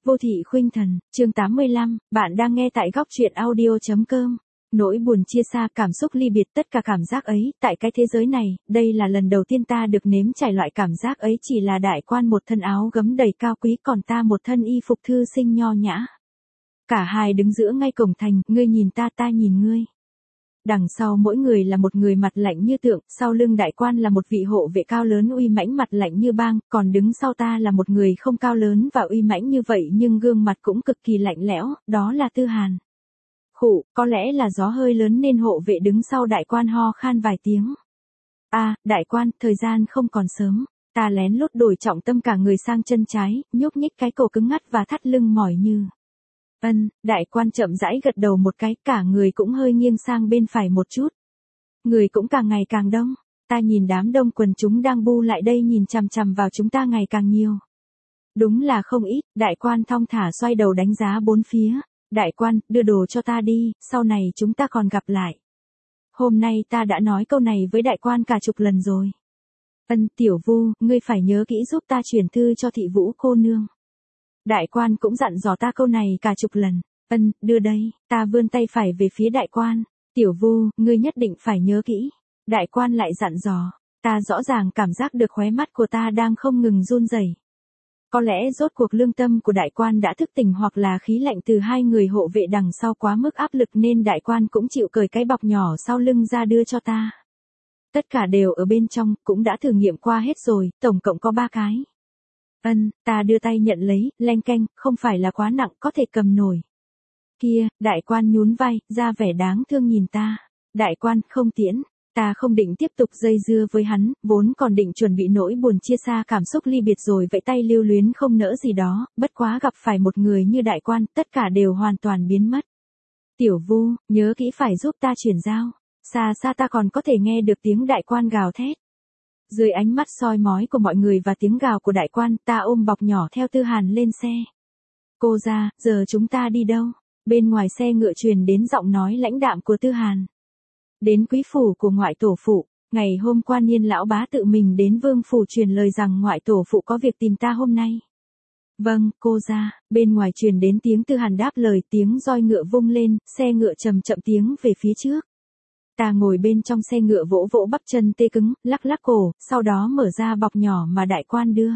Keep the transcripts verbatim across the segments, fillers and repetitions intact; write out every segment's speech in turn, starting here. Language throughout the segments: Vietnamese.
Vô thị khuynh thần, chương tám mươi lăm, bạn đang nghe tại góc truyện audio.com. Nỗi buồn chia xa, cảm xúc ly biệt, tất cả cảm giác ấy, tại cái thế giới này, đây là lần đầu tiên ta được nếm trải loại cảm giác ấy. Chỉ là đại quan một thân áo gấm đầy cao quý, còn ta một thân y phục thư sinh nho nhã. Cả hai đứng giữa ngay cổng thành, ngươi nhìn ta, ta nhìn ngươi. Đằng sau mỗi người là một người mặt lạnh như tượng, sau lưng đại quan là một vị hộ vệ cao lớn uy mãnh mặt lạnh như băng, còn đứng sau ta là một người không cao lớn và uy mãnh như vậy nhưng gương mặt cũng cực kỳ lạnh lẽo, đó là Tư Hàn. Khụ, có lẽ là gió hơi lớn nên hộ vệ đứng sau đại quan ho khan vài tiếng. A, à, đại quan, thời gian không còn sớm, ta lén lút đổi trọng tâm cả người sang chân trái, nhúc nhích cái cổ cứng ngắt và thắt lưng mỏi như. Ân, đại quan chậm rãi gật đầu một cái, cả người cũng hơi nghiêng sang bên phải một chút. Người cũng càng ngày càng đông, ta nhìn đám đông quần chúng đang bu lại đây nhìn chằm chằm vào chúng ta ngày càng nhiều. Đúng là không ít, đại quan thong thả xoay đầu đánh giá bốn phía. Đại quan, đưa đồ cho ta đi, sau này chúng ta còn gặp lại. Hôm nay ta đã nói câu này với đại quan cả chục lần rồi. Ân, tiểu Vu, ngươi phải nhớ kỹ giúp ta chuyển thư cho thị Vũ cô nương. Đại quan cũng dặn dò ta câu này cả chục lần. Ân, đưa đây, ta vươn tay phải về phía đại quan. Tiểu Vu, ngươi nhất định phải nhớ kỹ. Đại quan lại dặn dò, ta rõ ràng cảm giác được khóe mắt của ta đang không ngừng run rẩy. Có lẽ rốt cuộc lương tâm của đại quan đã thức tỉnh, hoặc là khí lạnh từ hai người hộ vệ đằng sau quá mức áp lực nên đại quan cũng chịu cởi cái bọc nhỏ sau lưng ra đưa cho ta. Tất cả đều ở bên trong, cũng đã thử nghiệm qua hết rồi, tổng cộng có ba cái. Ân, ta đưa tay nhận lấy, leng keng, không phải là quá nặng, có thể cầm nổi. Kia, đại quan nhún vai, ra vẻ đáng thương nhìn ta. Đại quan, không tiễn. Ta không định tiếp tục dây dưa với hắn, vốn còn định chuẩn bị nỗi buồn chia xa cảm xúc ly biệt rồi vẫy tay lưu luyến không nỡ gì đó, bất quá gặp phải một người như đại quan, tất cả đều hoàn toàn biến mất. Tiểu Vu, nhớ kỹ phải giúp ta chuyển giao. Xa xa ta còn có thể nghe được tiếng đại quan gào thét. Dưới ánh mắt soi mói của mọi người và tiếng gào của đại quan, ta ôm bọc nhỏ theo Tư Hàn lên xe. Cô ra, giờ chúng ta đi đâu? Bên ngoài xe ngựa truyền đến giọng nói lãnh đạm của Tư Hàn. Đến quý phủ của ngoại tổ phụ, ngày hôm qua Niên lão bá tự mình đến vương phủ truyền lời rằng ngoại tổ phụ có việc tìm ta hôm nay. Vâng, cô ra, bên ngoài truyền đến tiếng Tư Hàn đáp lời, tiếng roi ngựa vung lên, xe ngựa chậm chậm tiến về phía trước. Ta ngồi bên trong xe ngựa vỗ vỗ bắp chân tê cứng, lắc lắc cổ, sau đó mở ra bọc nhỏ mà đại quan đưa.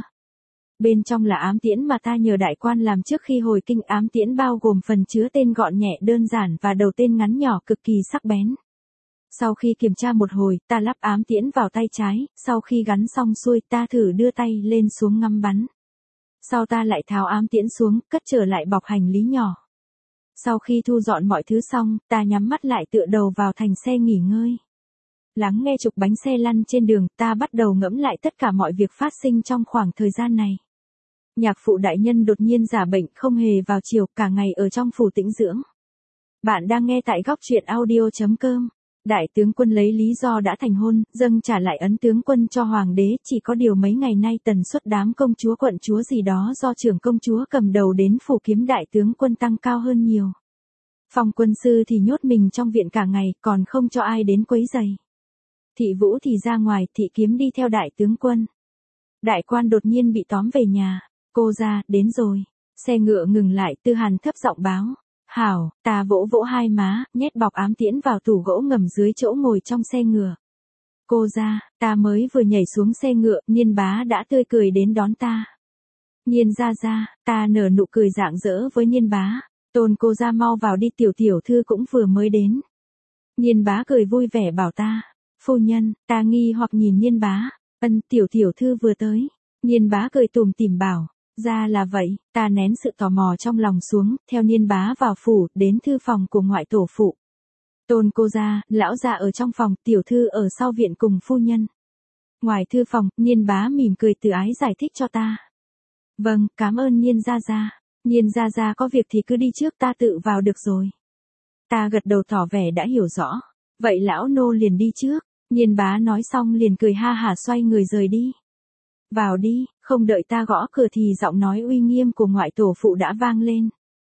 Bên trong là ám tiễn mà ta nhờ đại quan làm trước khi hồi kinh. Ám tiễn bao gồm phần chứa tên gọn nhẹ đơn giản và đầu tên ngắn nhỏ cực kỳ sắc bén. Sau khi kiểm tra một hồi, ta lắp ám tiễn vào tay trái, sau khi gắn xong xuôi ta thử đưa tay lên xuống ngắm bắn. Sau ta lại tháo ám tiễn xuống, cất trở lại bọc hành lý nhỏ. Sau khi thu dọn mọi thứ xong, ta nhắm mắt lại tựa đầu vào thành xe nghỉ ngơi. Lắng nghe trục bánh xe lăn trên đường, ta bắt đầu ngẫm lại tất cả mọi việc phát sinh trong khoảng thời gian này. Nhạc phụ đại nhân đột nhiên giả bệnh không hề vào chiều, cả ngày ở trong phủ tĩnh dưỡng. Bạn đang nghe tại góc truyện audio.com. Đại tướng quân lấy lý do đã thành hôn, dâng trả lại ấn tướng quân cho hoàng đế, chỉ có điều mấy ngày nay tần suất đám công chúa quận chúa gì đó do trưởng công chúa cầm đầu đến phủ kiếm đại tướng quân tăng cao hơn nhiều. Phòng quân sư thì nhốt mình trong viện cả ngày, còn không cho ai đến quấy rầy. Thị Vũ thì ra ngoài, thị Kiếm đi theo đại tướng quân. Đại quan đột nhiên bị tóm về nhà. Cô ra, đến rồi. Xe ngựa ngừng lại, Tư Hàn thấp giọng báo. Hảo, ta vỗ vỗ hai má, nhét bọc ám tiễn vào tủ gỗ ngầm dưới chỗ ngồi trong xe ngựa. Cô ra, ta mới vừa nhảy xuống xe ngựa, Niên bá đã tươi cười đến đón ta. Niên ra ra, ta nở nụ cười rạng rỡ với Niên bá. Tôn cô ra mau vào đi, tiểu tiểu thư cũng vừa mới đến. Niên bá cười vui vẻ bảo ta. Phu nhân, ta nghi hoặc nhìn Niên bá. Ân, tiểu tiểu thư vừa tới. Niên bá cười tủm tỉm bảo. Ra là vậy, ta nén sự tò mò trong lòng xuống, theo Niên bá vào phủ, đến thư phòng của ngoại tổ phụ. Tôn cô ra, lão già ở trong phòng, tiểu thư ở sau viện cùng phu nhân. Ngoài thư phòng, Niên bá mỉm cười từ ái giải thích cho ta. Vâng, cảm ơn Niên gia gia. Niên gia gia có việc thì cứ đi trước, ta tự vào được rồi. Ta gật đầu tỏ vẻ đã hiểu rõ. Vậy lão nô liền đi trước. Niên bá nói xong liền cười ha hả xoay người rời đi. Vào đi, không đợi ta gõ cửa thì giọng nói uy nghiêm của ngoại tổ phụ đã vang lên.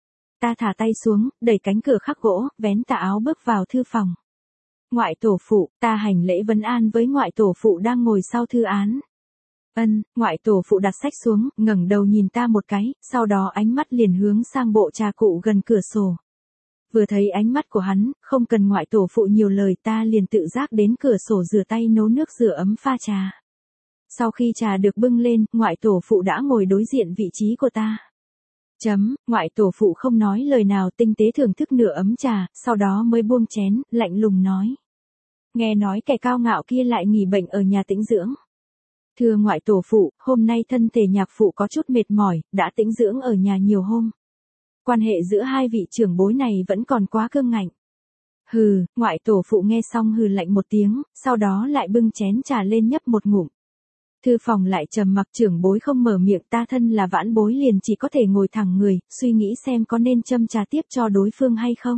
Ta thả tay xuống, đẩy cánh cửa khắc gỗ, vén tà áo bước vào thư phòng. Ngoại tổ phụ, ta hành lễ vấn an với ngoại tổ phụ đang ngồi sau thư án. Ân, ngoại tổ phụ đặt sách xuống, ngẩng đầu nhìn ta một cái, sau đó ánh mắt liền hướng sang bộ trà cụ gần cửa sổ. Vừa thấy ánh mắt của hắn, không cần ngoại tổ phụ nhiều lời ta liền tự giác đến cửa sổ rửa tay nấu nước rửa ấm pha trà. Sau khi trà được bưng lên, ngoại tổ phụ đã ngồi đối diện vị trí của ta. Chấm, ngoại tổ phụ không nói lời nào tinh tế thưởng thức nửa ấm trà, sau đó mới buông chén, lạnh lùng nói. Nghe nói kẻ cao ngạo kia lại nghỉ bệnh ở nhà tĩnh dưỡng. Thưa ngoại tổ phụ, hôm nay thân thể nhạc phụ có chút mệt mỏi, đã tĩnh dưỡng ở nhà nhiều hôm. Quan hệ giữa hai vị trưởng bối này vẫn còn quá cương ngạnh. Hừ, ngoại tổ phụ nghe xong hừ lạnh một tiếng, sau đó lại bưng chén trà lên nhấp một ngụm. Thư phòng lại trầm mặc, trưởng bối không mở miệng, ta thân là vãn bối liền chỉ có thể ngồi thẳng người, suy nghĩ xem có nên châm trà tiếp cho đối phương hay không.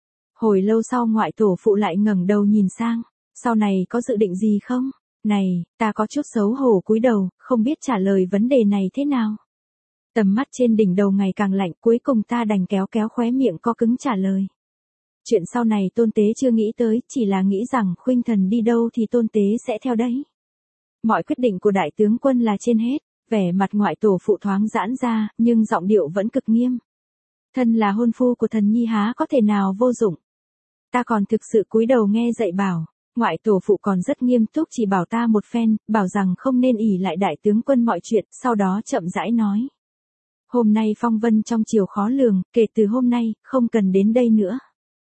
Hồi lâu sau ngoại tổ phụ lại ngẩng đầu nhìn sang, sau này có dự định gì không? Này, ta có chút xấu hổ cúi đầu, không biết trả lời vấn đề này thế nào. Tầm mắt trên đỉnh đầu ngày càng lạnh, cuối cùng ta đành kéo kéo khóe miệng co cứng trả lời. Chuyện sau này tôn tế chưa nghĩ tới, chỉ là nghĩ rằng khuynh thần đi đâu thì tôn tế sẽ theo đấy. Mọi quyết định của đại tướng quân là trên hết, vẻ mặt ngoại tổ phụ thoáng giãn ra, nhưng giọng điệu vẫn cực nghiêm. Thân là hôn phu của thần nhi há có thể nào vô dụng. Ta còn thực sự cúi đầu nghe dạy bảo, ngoại tổ phụ còn rất nghiêm túc chỉ bảo ta một phen, bảo rằng không nên ỷ lại đại tướng quân mọi chuyện, sau đó chậm rãi nói. Hôm nay phong vân trong triều khó lường, kể từ hôm nay, không cần đến đây nữa.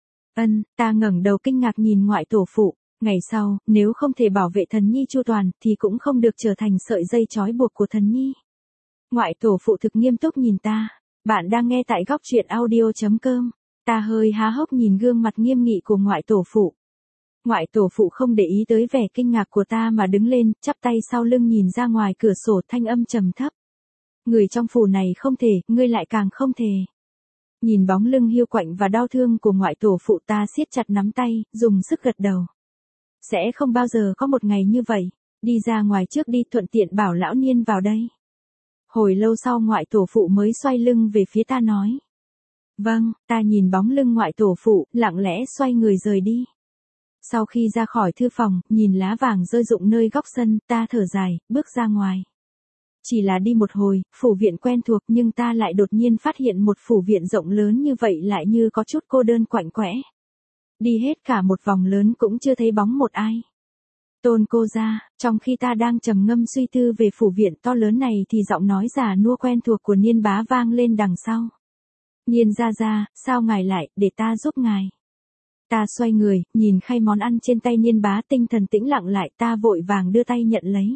Ân, ta ngẩng đầu kinh ngạc nhìn ngoại tổ phụ, ngày sau, nếu không thể bảo vệ thần nhi chu toàn, thì cũng không được trở thành sợi dây trói buộc của thần nhi. Ngoại tổ phụ thực nghiêm túc nhìn ta, bạn đang nghe tại góc truyện audio.com, ta hơi há hốc nhìn gương mặt nghiêm nghị của ngoại tổ phụ. Ngoại tổ phụ không để ý tới vẻ kinh ngạc của ta mà đứng lên, chắp tay sau lưng nhìn ra ngoài cửa sổ, thanh âm trầm thấp. Người trong phủ này không thể, ngươi lại càng không thể. Nhìn bóng lưng hiu quạnh và đau thương của ngoại tổ phụ ta siết chặt nắm tay, dùng sức gật đầu. Sẽ không bao giờ có một ngày như vậy, đi ra ngoài trước đi, thuận tiện bảo lão niên vào đây. Hồi lâu sau ngoại tổ phụ mới xoay lưng về phía ta nói. Vâng, ta nhìn bóng lưng ngoại tổ phụ, lặng lẽ xoay người rời đi. Sau khi ra khỏi thư phòng, nhìn lá vàng rơi rụng nơi góc sân, ta thở dài, bước ra ngoài. Chỉ là đi một hồi, phủ viện quen thuộc nhưng ta lại đột nhiên phát hiện một phủ viện rộng lớn như vậy lại như có chút cô đơn quạnh quẽ. Đi hết cả một vòng lớn cũng chưa thấy bóng một ai. Tôn cô ra, trong khi ta đang trầm ngâm suy tư về phủ viện to lớn này thì giọng nói già nua quen thuộc của Niên bá vang lên đằng sau. Niên ra ra, sao ngài lại, để ta giúp ngài. Ta xoay người, nhìn khay món ăn trên tay Niên bá, tinh thần tĩnh lặng lại, ta vội vàng đưa tay nhận lấy.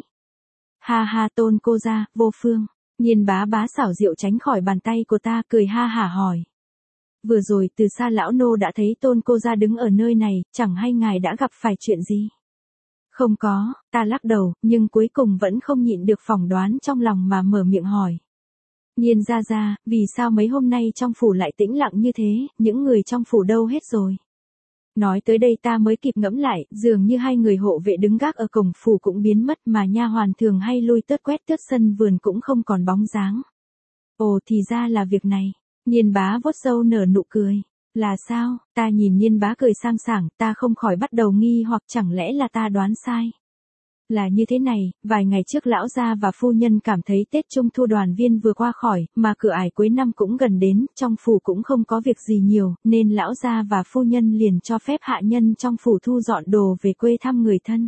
Ha ha, Tôn cô ra, vô phương. Niên bá bá xảo diệu tránh khỏi bàn tay của ta, cười ha hả hỏi. Vừa rồi từ xa lão nô đã thấy Tôn cô ra đứng ở nơi này, chẳng hay ngài đã gặp phải chuyện gì? Không có, ta lắc đầu, nhưng cuối cùng vẫn không nhịn được phỏng đoán trong lòng mà mở miệng hỏi. Niên ra ra, vì sao mấy hôm nay trong phủ lại tĩnh lặng như thế, những người trong phủ đâu hết rồi? Nói tới đây ta mới kịp ngẫm lại, dường như hai người hộ vệ đứng gác ở cổng phủ cũng biến mất mà nha hoàn thường hay lui tớt quét tớt sân vườn cũng không còn bóng dáng. Ồ thì ra là việc này. Niên bá vuốt râu nở nụ cười. Là sao? Ta nhìn Niên bá cười sang sảng, ta không khỏi bắt đầu nghi hoặc chẳng lẽ là ta đoán sai. Là như thế này, vài ngày trước lão gia và phu nhân cảm thấy Tết Trung Thu đoàn viên vừa qua khỏi, mà cửa ải cuối năm cũng gần đến, trong phủ cũng không có việc gì nhiều, nên lão gia và phu nhân liền cho phép hạ nhân trong phủ thu dọn đồ về quê thăm người thân.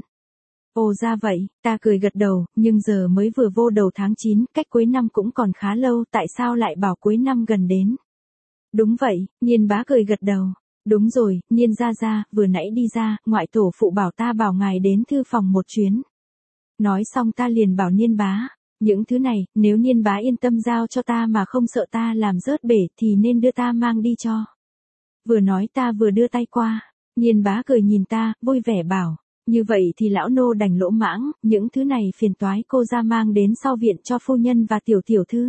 Ồ ra vậy, ta cười gật đầu, nhưng giờ mới vừa vô đầu tháng chín, cách cuối năm cũng còn khá lâu, tại sao lại bảo cuối năm gần đến? Đúng vậy, Niên bá cười gật đầu. Đúng rồi, Niên ra ra, vừa nãy đi ra, ngoại tổ phụ bảo ta bảo ngài đến thư phòng một chuyến. Nói xong ta liền bảo Niên bá, những thứ này, nếu Niên bá yên tâm giao cho ta mà không sợ ta làm rớt bể thì nên đưa ta mang đi cho. Vừa nói ta vừa đưa tay qua, Niên bá cười nhìn ta, vui vẻ bảo, như vậy thì lão nô đành lỗ mãng, những thứ này phiền toái cô ra mang đến sau viện cho phu nhân và tiểu tiểu thư.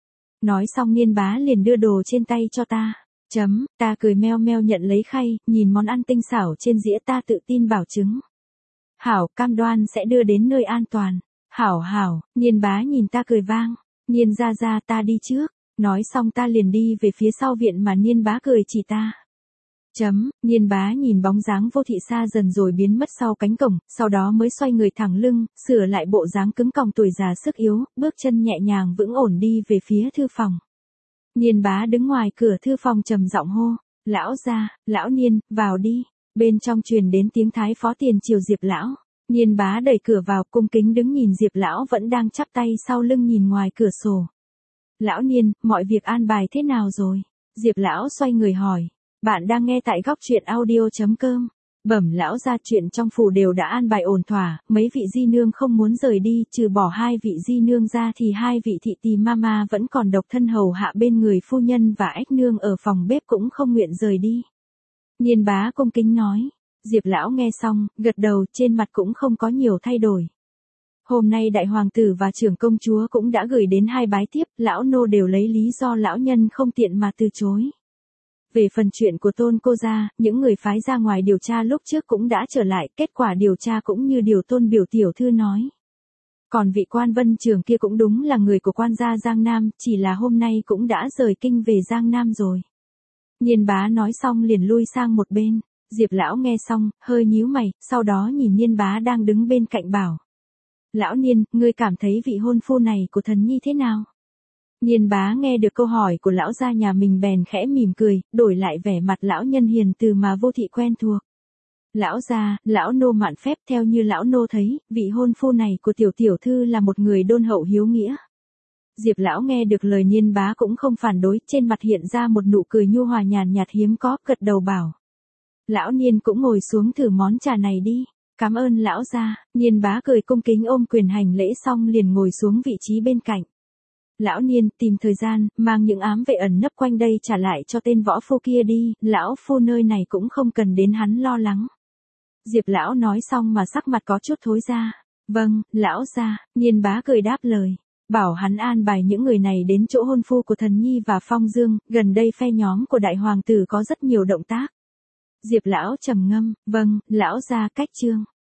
Nói xong Niên bá liền đưa đồ trên tay cho ta. Chấm, ta cười meo meo nhận lấy khay, nhìn món ăn tinh xảo trên dĩa ta tự tin bảo chứng. Hảo, cam đoan sẽ đưa đến nơi an toàn. Hảo hảo, Niên bá nhìn ta cười vang. Niên ra ra ta đi trước. Nói xong ta liền đi về phía sau viện mà Niên bá cười chỉ ta. Chấm, Nhiên bá nhìn bóng dáng vô thị xa dần rồi biến mất sau cánh cổng, sau đó mới xoay người thẳng lưng, sửa lại bộ dáng cứng còng tuổi già sức yếu, bước chân nhẹ nhàng vững ổn đi về phía thư phòng. Nhiên bá đứng ngoài cửa thư phòng trầm giọng hô, lão gia, lão Nhiên, vào đi. Bên trong truyền đến tiếng thái phó tiền triều Diệp lão. Nhiên bá đẩy cửa vào, cung kính đứng nhìn Diệp lão vẫn đang chắp tay sau lưng nhìn ngoài cửa sổ. Lão Nhiên, mọi việc an bài thế nào rồi? Diệp lão xoay người hỏi. Bạn đang nghe tại góc truyện audio chấm com. Bẩm lão gia, chuyện trong phủ đều đã an bài ổn thỏa, mấy vị di nương không muốn rời đi, trừ bỏ hai vị di nương ra thì hai vị thị tỳ mama vẫn còn độc thân hầu hạ bên người phu nhân và ếch nương ở phòng bếp cũng không nguyện rời đi. Nhiên bá cung kính nói. Diệp lão nghe xong, gật đầu, trên mặt cũng không có nhiều thay đổi. Hôm nay đại hoàng tử và trưởng công chúa cũng đã gửi đến hai bái tiếp, lão nô đều lấy lý do lão nhân không tiện mà từ chối. Về phần chuyện của tôn cô gia, những người phái ra ngoài điều tra lúc trước cũng đã trở lại, kết quả điều tra cũng như điều tôn biểu tiểu thư nói. Còn vị quan vân trường kia cũng đúng là người của quan gia Giang Nam, chỉ là hôm nay cũng đã rời kinh về Giang Nam rồi. Nhiên bá nói xong liền lui sang một bên. Diệp lão nghe xong, hơi nhíu mày, sau đó nhìn Nhiên bá đang đứng bên cạnh bảo. Lão Nhiên, ngươi cảm thấy vị hôn phu này của thần nhi thế nào? Nhiên bá nghe được câu hỏi của lão gia nhà mình bèn khẽ mỉm cười, đổi lại vẻ mặt lão nhân hiền từ mà vô thị quen thuộc. Lão gia, lão nô mạn phép, theo như lão nô thấy, vị hôn phu này của tiểu tiểu thư là một người đôn hậu hiếu nghĩa. Diệp lão nghe được lời Nhiên bá cũng không phản đối, trên mặt hiện ra một nụ cười nhu hòa nhàn nhạt hiếm có, gật đầu bảo. Lão Nhiên cũng ngồi xuống thử món trà này đi. Cảm ơn lão gia. Nhiên bá cười cung kính ôm quyền hành lễ xong liền ngồi xuống vị trí bên cạnh. Lão Nhiên, tìm thời gian, mang những ám vệ ẩn nấp quanh đây trả lại cho tên võ phu kia đi, lão phu nơi này cũng không cần đến hắn lo lắng. Diệp lão nói xong mà sắc mặt có chút thối ra. Vâng, lão gia. Nhiên bá cười đáp lời. Bảo hắn an bài những người này đến chỗ hôn phu của thần nhi và Phong Dương, gần đây phe nhóm của đại hoàng tử có rất nhiều động tác. Diệp lão trầm ngâm, vâng, lão gia cách chương.